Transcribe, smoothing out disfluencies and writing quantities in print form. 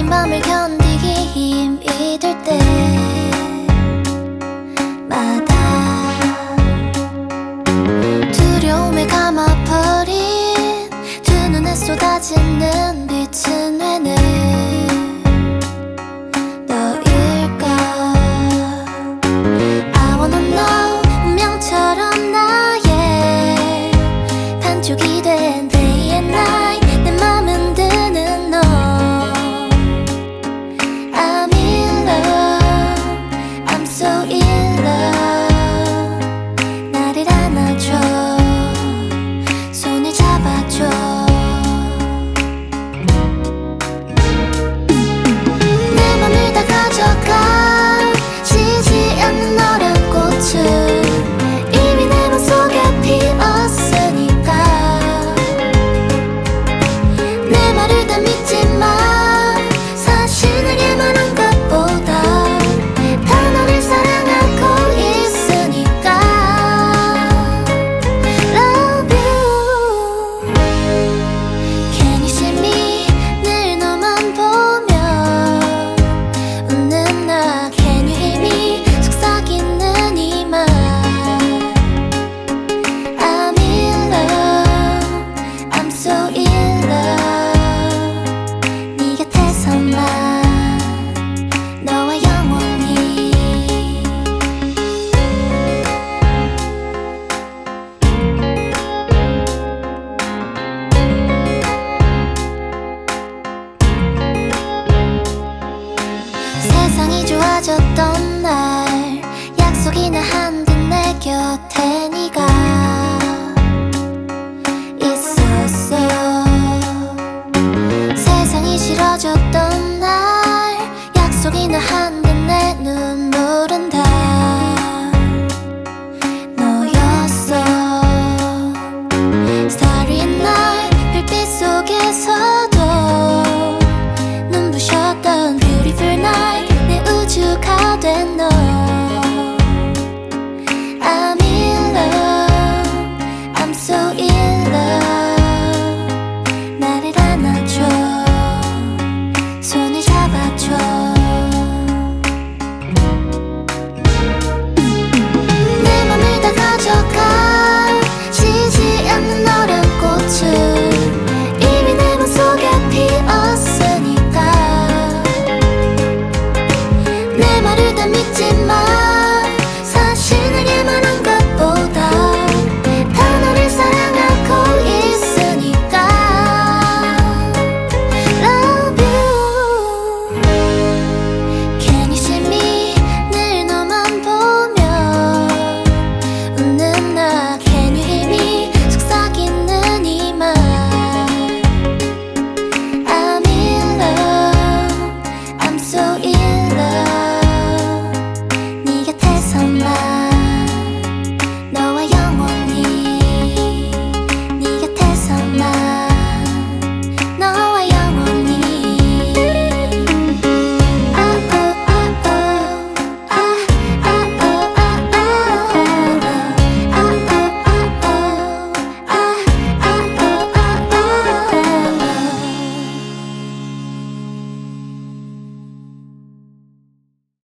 긴 밤을 견디기 힘이 들 때마다 두려움에 감아버린 두 눈에 쏟아지는 빛은 왜 너일까. I wanna know, 운명처럼 나의 반쪽이 된 day and night, 내 맘은 드는 너. I'm in love, I'm so in love. 나를 안아줘, 손을 잡아줘. 내 맘을 다 가져가 지지 않는 너란 꽃은 이미 내 맘속에 피었으니까. 내 말을 다 믿지 마, 사실 내게 말한 것보다 다 너를 사랑하고 있으니까. Love you. Can you see me? 늘 너만 보며 웃는 나. Can you hear me? 속삭이는 이 말. I'm in love, I'm so in love. 네 곁에서만 너와 영원히. 세상이 좋아졌던 날 약속이나 한 듯 내 곁